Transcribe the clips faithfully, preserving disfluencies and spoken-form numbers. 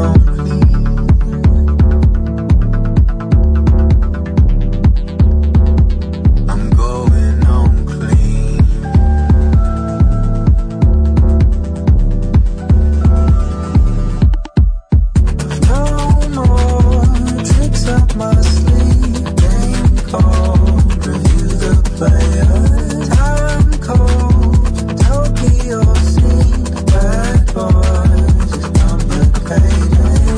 Bad boys, it's complicated.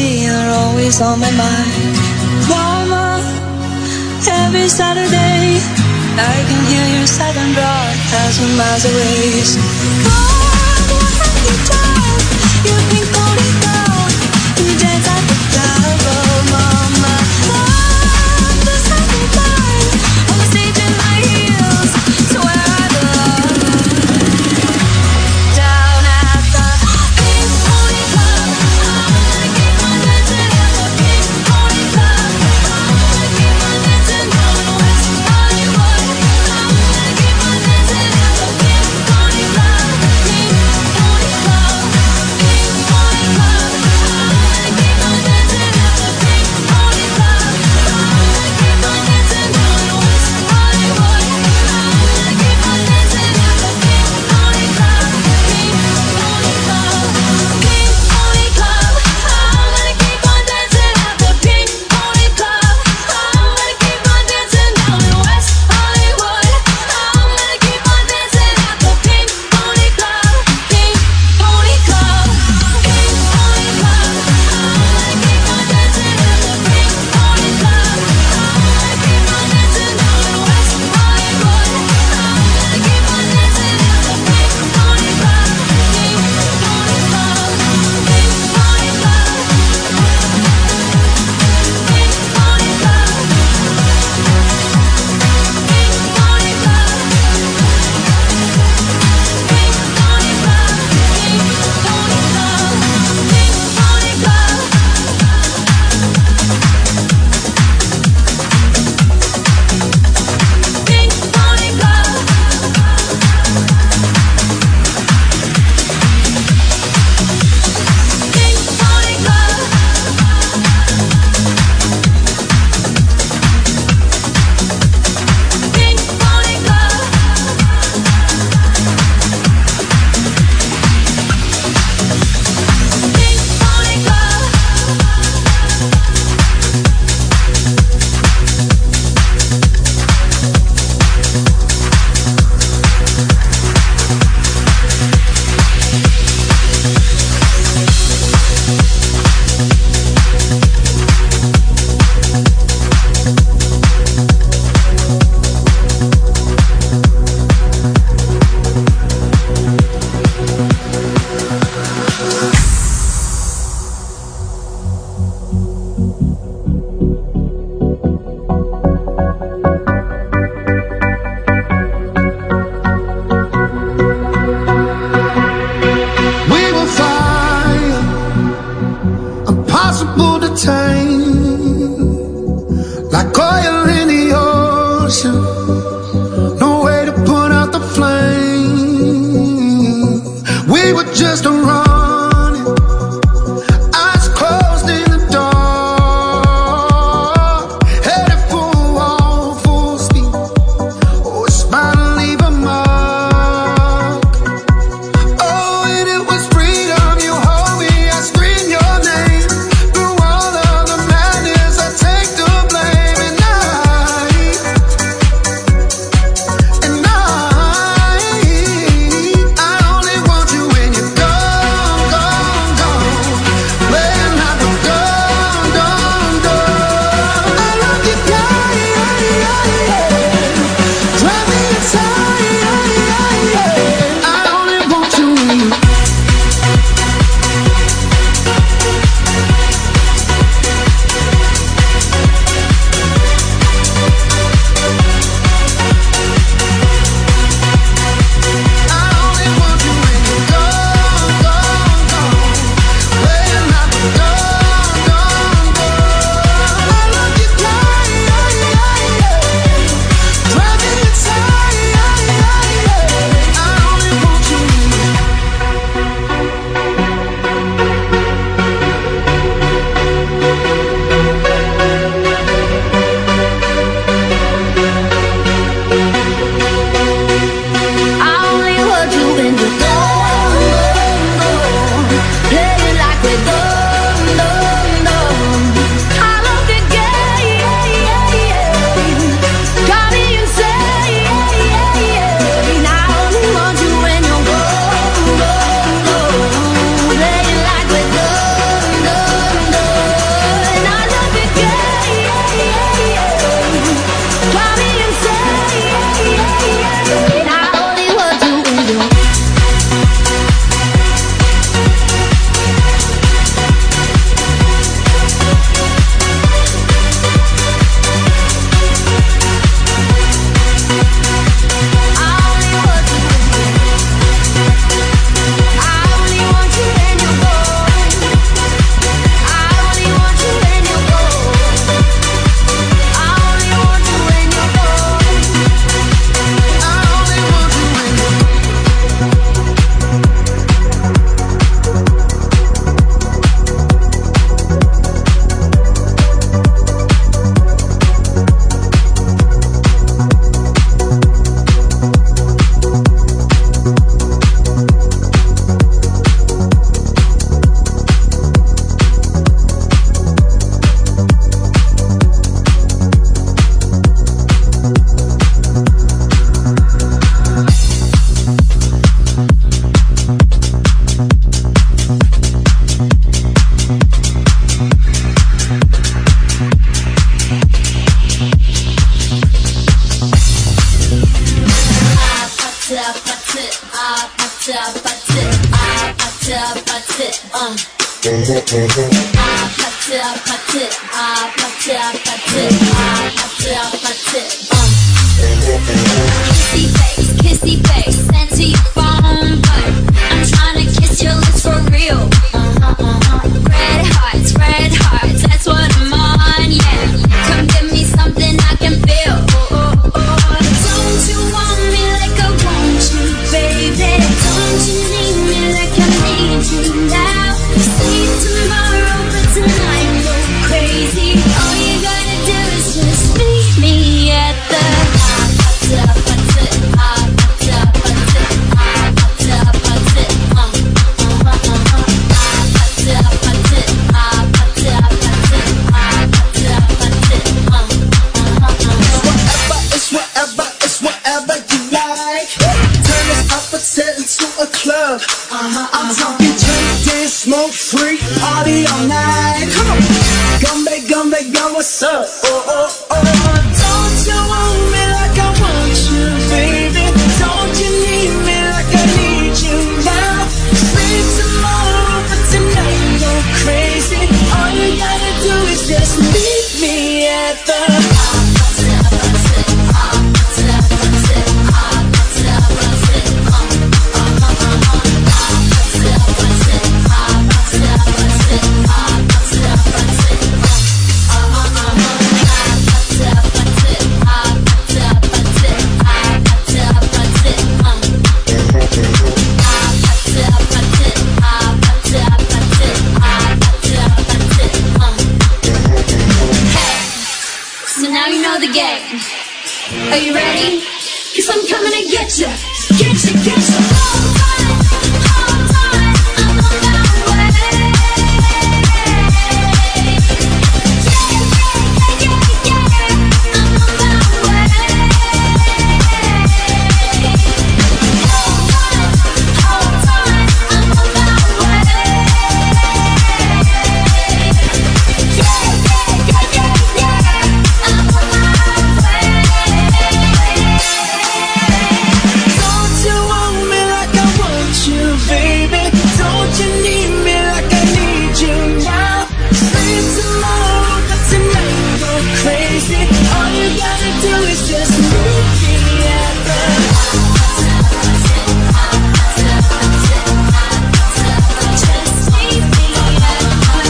you're always on my mind. Mama, every Saturday I can hear your southern broad a thousand miles away. So, Mom, what have you done? You've been calling down. We dance at the club, oh mama. Love, the sunny line on the stage in my heels. So where are the down at the Pink Pony Club? I'm gonna keep on dancing at the Pink Pony Club. I'm gonna keep on dancing down in West Hollywood. I'm gonna keep on dancing at the Pink Pony Club. Pink Pony Club. Pink Pony Club. I'm gonna keep on dancing at the Pink Pony Club. I'm gonna keep on dancing down in West Hollywood. I'm gonna keep on dancing at the Pink Pony Club. Pink Pony Club. Pink Pony Club. I'm gonna keep on dancing at the Pink Pony Club. I'm gonna keep on dancing down in West Hollywood. I'm gonna keep on dancing at the Pink Pony Club. Pink Pony Club. Pink Pony Club. I'm gonna keep on dancing at the Pink Pony Club. I'm gonna keep on dancing down in West Hollywood. I'm gonna keep on dancing at the Pink Pony Club. Pink Pony Club. Pink Pony Club. Pink Pony Club. Pink Pony Club. Pink Pony Club. Pink Pony Club. Pink Pony Club. Pink Pony Club. Pink Pony Club. Pink Pony Club. Pink Pony Club. We will fire, impossible to tame, like oil in the ocean. No way to put out the flame. We were just running, eyes closed in the dark, headed for a wall, full speed. Oh, it's bound to leave a mark. Oh, and it was freedom. You hold me, I scream your name. Through all of the madness, I take the blame. And I 아파트 아파트 아파트 아파트 아파트 아파트 um. Kissy face, kissy face, sent to your phone, but I'm trying to kiss your lips for real. Uh-huh, uh-huh. Red hearts, red hearts, that's what I'm on, yeah. Come give me something I can feel. Oh, oh, oh. Don't you want me like I want you, baby? Don't you need me like I need you now? Sleep tomorrow, but tonight go crazy. All you gotta do is just meet me at the Uh-huh, I'm talking drink, dance, smoke, free, party all night. Come on, Gumbe, Gumbe, Gum, what's up? Oh, oh, oh. Don't you want me like I want you, baby? Don't you need me like I need you now? Sleep tomorrow, but tonight go crazy. All you gotta do is just meet me at the the game. Are you ready? Cause I'm coming to get you. Get you, get you. Hold tight, hold tight. I'm on my way. Yeah, yeah, yeah, yeah. I'm on my way. Hold tight, hold tight. I'm on my way. Yeah, yeah, yeah, yeah, yeah. I'm on my Don't you want me like I want you, baby? Don't you need me like I need you now? Sleep tomorrow, but tonight go crazy. All you gotta do is just meet me at the Just meet me at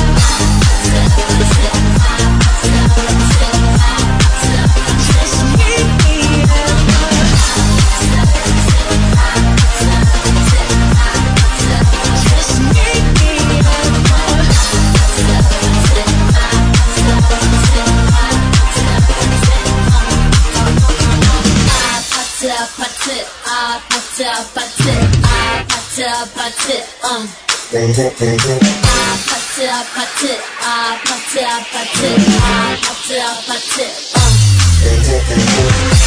Just meet me at Just meet me 아파트 아파트 아파트 아파트 아파트 음. 아파트 아파트 아파트 아파트 아파트 아파트 음.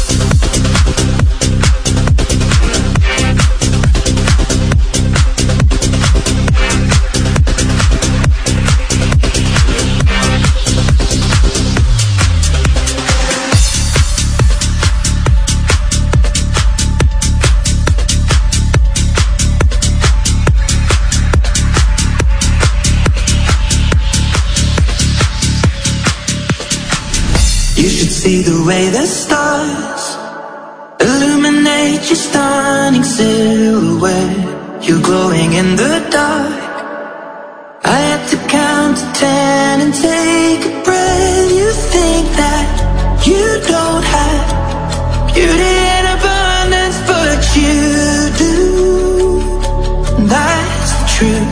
You should see the way the stars illuminate your stunning silhouette. You're glowing in the dark. I had to count to ten and take a breath. You think that you don't have beauty in abundance, but you do. That's the truth.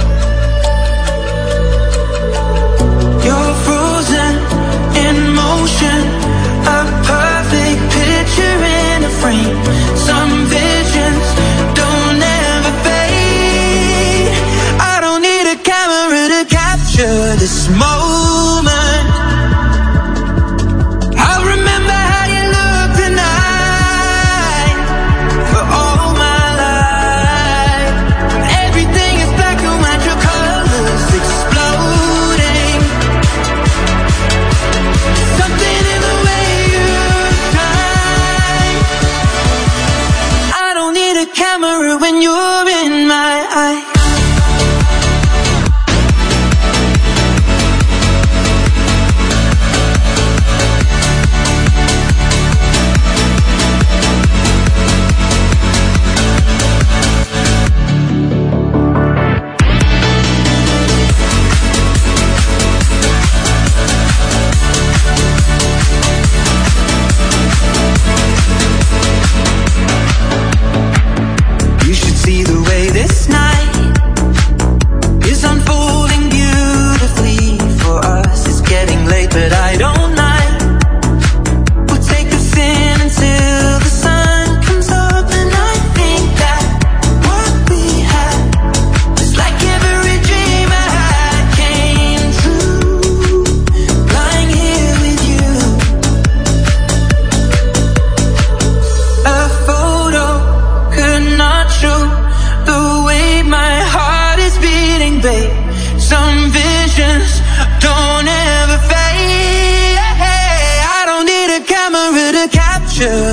You're frozen in motion, a perfect picture in a frame. Some visions don't ever fade. I don't need a camera to capture this moment. I'll remember how you look tonight for all my life. Everything is black and white, your colors exploding. Something in the way you shine. I don't need a camera when you're in my eye.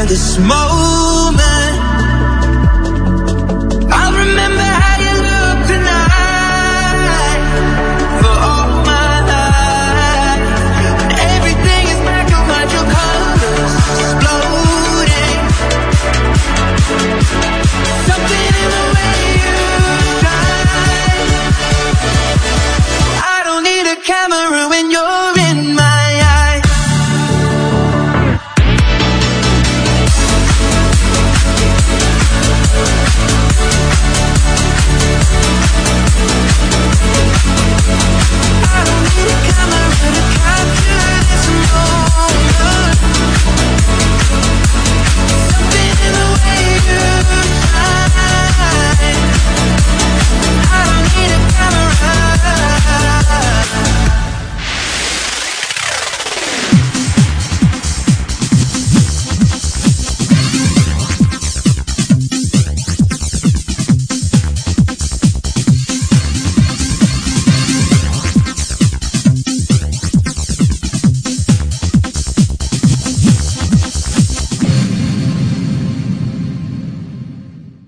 the smoke.